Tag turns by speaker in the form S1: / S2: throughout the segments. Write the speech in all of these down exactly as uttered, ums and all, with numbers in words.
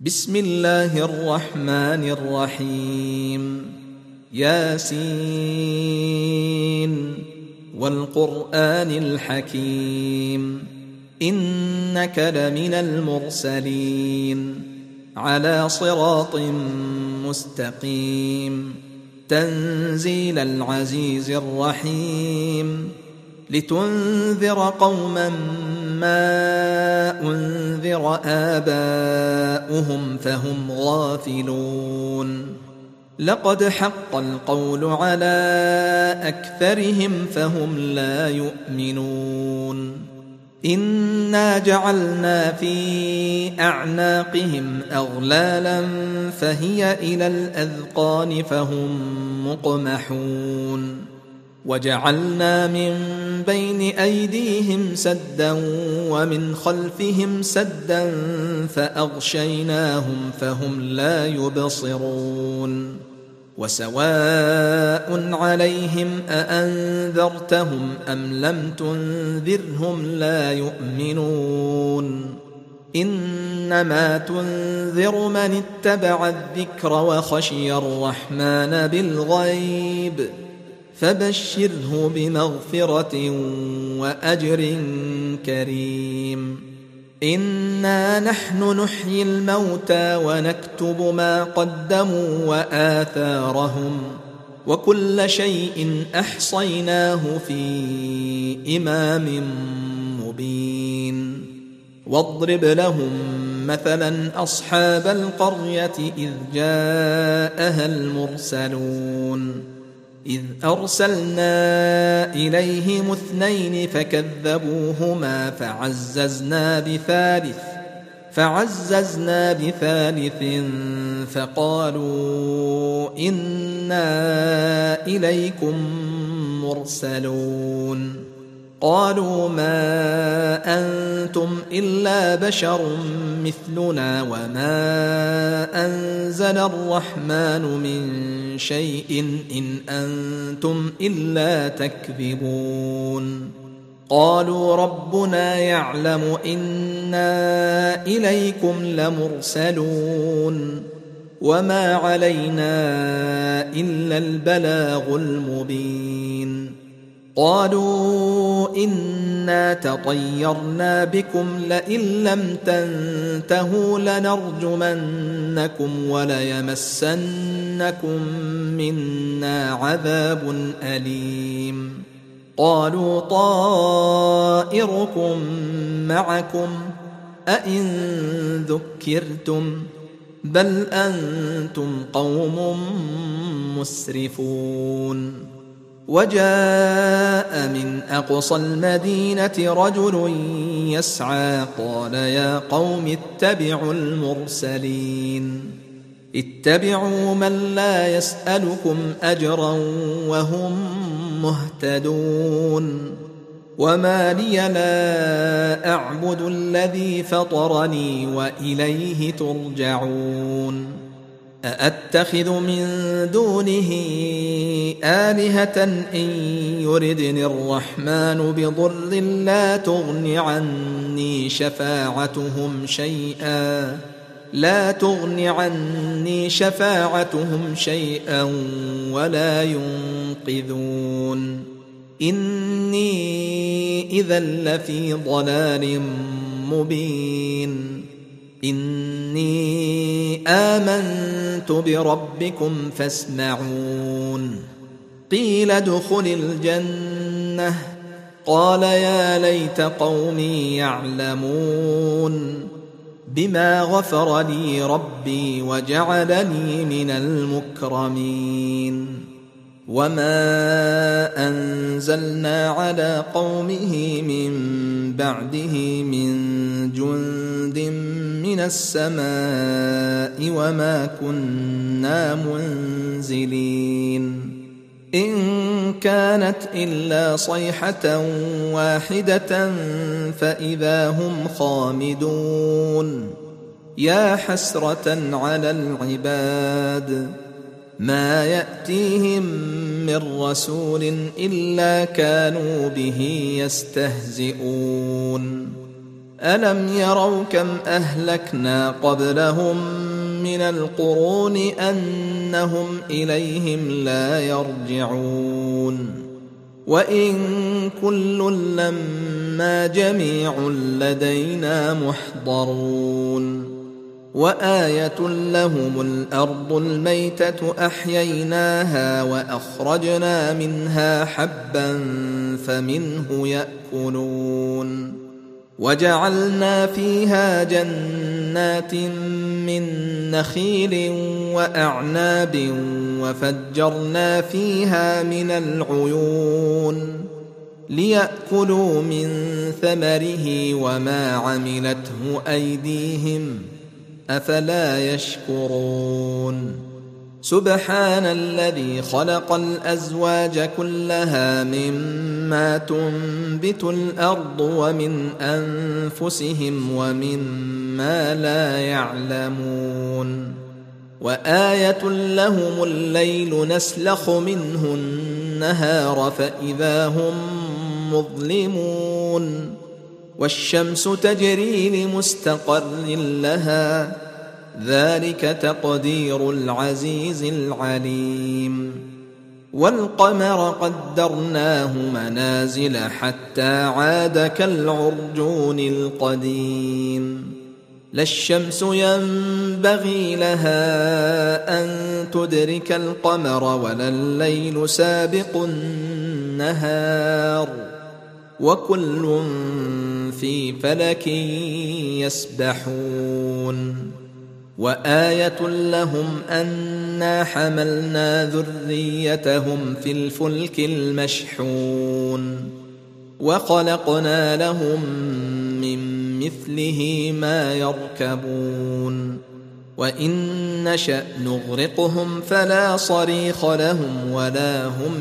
S1: بسم الله الرحمن الرحيم. ياسين والقرآن الحكيم إنك لمن المرسلين على صراط مستقيم تنزيل العزيز الرحيم لتنذر قوما ما أنذر آباؤهم فهم غافلون لقد حق القول على أكثرهم فهم لا يؤمنون إنا جعلنا في أعناقهم أغلالا فهي إلى الأذقان فهم مقمحون وجعلنا من بين أيديهم سدا ومن خلفهم سدا فأغشيناهم فهم لا يبصرون وسواء عليهم أأنذرتهم أم لم تنذرهم لا يؤمنون إنما تنذر من اتبع الذكر وخشي الرحمن بالغيب فبشره بمغفرة وأجر كريم إنا نحن نحيي الموتى ونكتب ما قدموا وآثارهم وكل شيء أحصيناه في إمام مبين واضرب لهم مثلا أصحاب القرية إذ جاءها المرسلون إذ أرسلنا إليهم اثنين فكذبوهما فعززنا بثالث فعززنا بثالث فقالوا إنا إليكم مرسلون قالوا ما أنتم إلا بشر مثلنا وما أنزل الرحمن من شيء إن أنتم إلا تكذبون قالوا ربنا يعلم إنا إليكم لمرسلون وما علينا إلا البلاغ المبين قالوا إنا تطيرنا بكم لئن لم تنتهوا لنرجمنكم وليمسنكم منا عذاب أليم قالوا طائركم معكم أئن ذكرتم بل أنتم قوم مسرفون وجاء من أقصى المدينة رجل يسعى قال يا قوم اتبعوا المرسلين اتبعوا من لا يسألكم أجرا وهم مهتدون وما لي لا أعبد الذي فطرني وإليه ترجعون أأتخذ من دونه آلهة إن يردني الرحمن بضر لا تغن عني شفاعتهم شيئا لا تغن عني شفاعتهم شيئا ولا ينقذون إني إذا لفي ضلال مبين إني آمنت بربكم فاسمعون قيل ادخل الجنة قال يا ليت قومي يعلمون بما غفر لي ربي وجعلني من المكرمين وما أنزلنا على قومه من بعده من جند من السماء وما كنا منزلين إن كانت إلا صيحة واحدة فإذا هم خامدون يا حسرة على العباد ما يأتيهم من رسول إلا كانوا به يستهزئون ألم يروا كم أهلكنا قبلهم من القرون أنهم إليهم لا يرجعون وإن كل لما جميع لدينا محضرون وآية لهم الأرض الميتة أحييناها وأخرجنا منها حبا فمنه يأكلون وجعلنا فيها جنات من نخيل وأعناب وفجرنا فيها من العيون ليأكلوا من ثمره وما عملته أيديهم أفلا يشكرون سبحان الذي خلق الأزواج كلها مما تنبت الأرض ومن أنفسهم ومما لا يعلمون وآية لهم الليل نسلخ منه النهار فإذا هم مظلمون والشمس تجري لمستقر لها ذلك تقدير العزيز العليم والقمر قدرناه منازل حتى عاد كالعرجون القديم لا الشمس ينبغي لها أن تدرك القمر ولا الليل سابق النهار وكل في فلك يسبحون وآية لهم أنا حملنا ذريتهم في الفلك المشحون وخلقنا لهم من مثله ما يركبون وإن نشأ نغرقهم فلا صريخ لهم ولا هم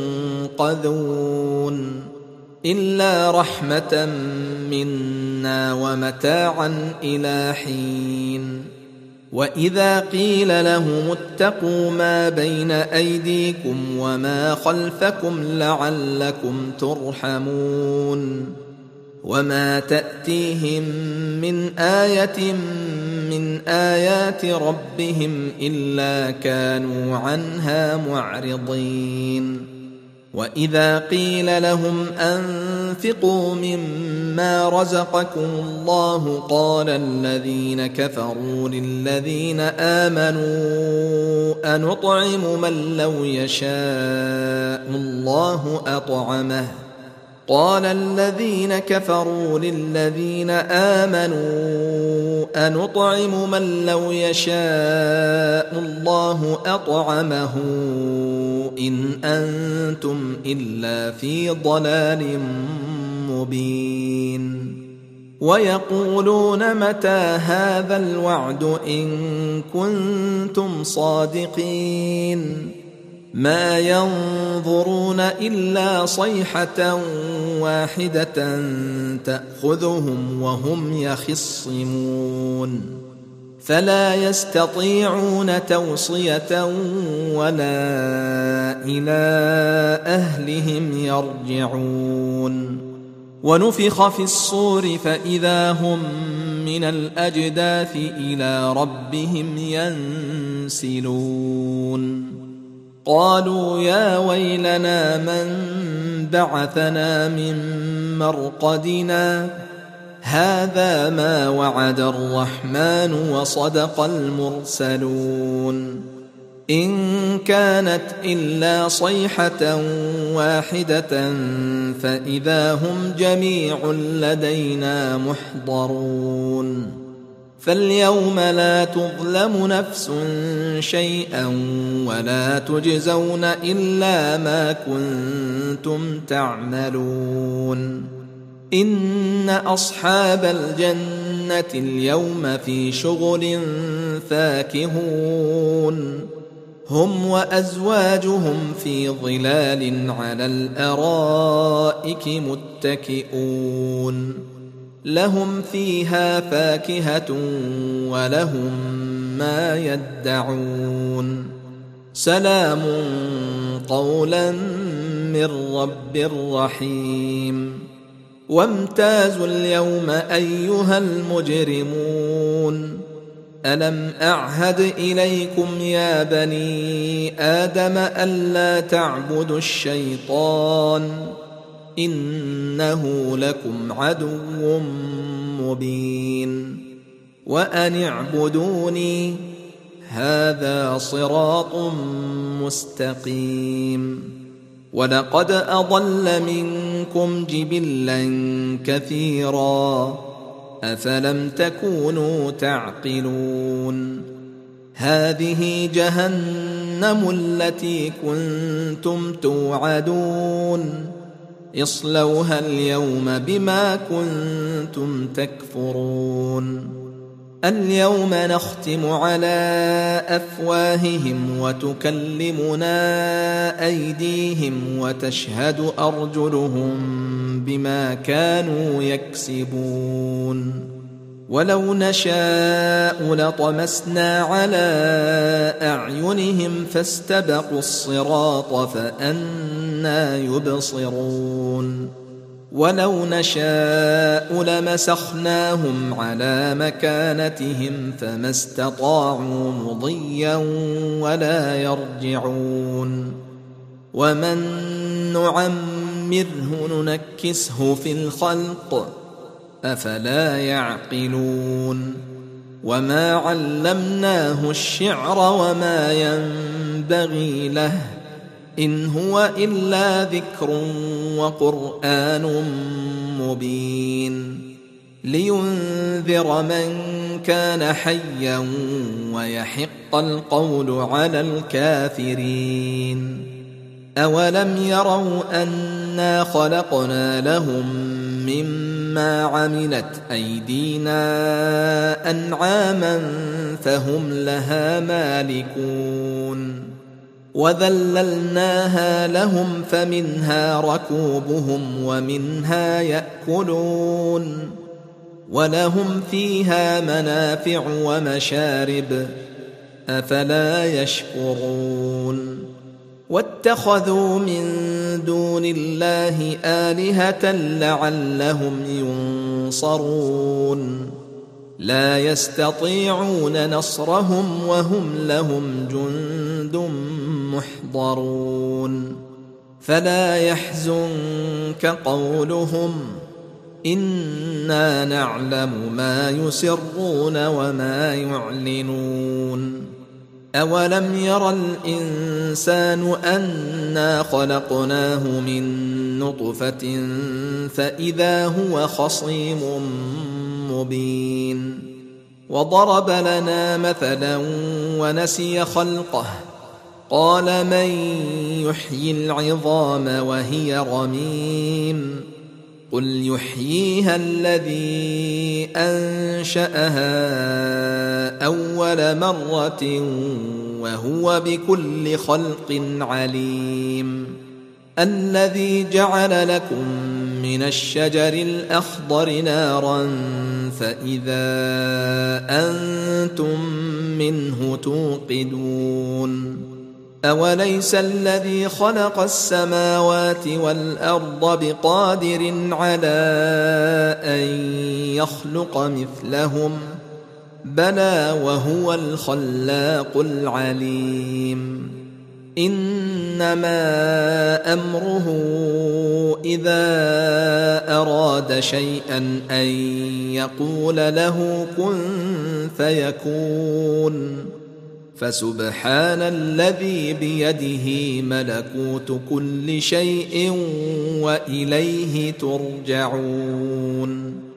S1: ينقذون إلا رحمة منا ومتاعا إلى حين وإذا قيل لهم اتقوا ما بين أيديكم وما خلفكم لعلكم ترحمون وما تأتيهم من آية من آيات ربهم إلا كانوا عنها معرضين وإذا قيل لهم أنفقوا مما رزقكم الله قال الذين كفروا للذين آمنوا أنطعم من لو يشاء الله أطعمه قال الذين كفروا للذين آمنوا أنطعم من لو يشاء الله أطعمه إن أنتم إلا في ضلال مبين ويقولون متى هذا الوعد إن كنتم صادقين ما ينظرون إلا صيحة واحدة تأخذهم وهم يخصمون فلا يستطيعون توصية ولا إلى أهلهم يرجعون ونفخ في الصور فإذا هم من الأجداث إلى ربهم ينسلون قالوا يا ويلنا من بعثنا من مرقدنا هذا ما وعد الرحمن وصدق المرسلون إن كانت إلا صيحة واحدة فإذا هم جميع لدينا محضرون فاليوم لا تظلم نفس شيئا ولا تجزون إلا ما كنتم تعملون إن أصحاب الجنة اليوم في شغل فاكهون هم وأزواجهم في ظلال على الأرائك متكئون لهم فيها فاكهة ولهم ما يدعون سلام قولا من رب رحيم وامتازوا اليوم أيها المجرمون ألم أعهد إليكم يا بني آدم ألا تعبدوا الشيطان إنه لكم عدو مبين وأن اعبدوني هذا صراط مستقيم ولقد أضل منكم جبلا كثيرا أفلم تكونوا تعقلون هذه جهنم التي كنتم توعدون اصلوها اليوم بما كنتم تكفرون اليوم نختم على أفواههم وتكلمنا أيديهم وتشهد أرجلهم بما كانوا يكسبون ولو نشاء لطمسنا على أعينهم فاستبقوا الصراط فأنى يبصرون ولو نشاء لمسخناهم على مكانتهم فما استطاعوا مضيا ولا يرجعون ومن نعمره ننكسه في الخلق أفلا يعقلون وما علمناه الشعر وما ينبغي له إن هو إلا ذكر وقرآن مبين لينذر من كان حيا ويحق القول على الكافرين أولم يروا أنا خلقنا لهم مما عملت أيدينا أنعاما فهم لها مالكون وذللناها لهم فمنها ركوبهم ومنها يأكلون ولهم فيها منافع ومشارب أفلا يشكرون واتخذوا من دون الله آلهة لعلهم ينصرون لا يستطيعون نصرهم وهم لهم جند محضرون فلا يحزنك قولهم إنا نعلم ما يسرون وما يعلنون أولم ير الإنسان أنا خلقناه من نطفة فإذا هو خصيم مبين وضرب لنا مثلا ونسي خلقه قال من يحيي العظام وهي رميم قل يحييها الذي أنشأها أول مرة وهو بكل خلق عليم الذي جعل لكم من الشجر الأخضر نارا فإذا أنتم منه توقدون أوليس الذي خلق السماوات والأرض بقادر على أن يخلق مثلهم بلى وهو الخلاق العليم إنما أمره إذا أراد شيئا أن يقول له كن فيكون فسبحان الذي بيده ملكوت كل شيء وإليه ترجعون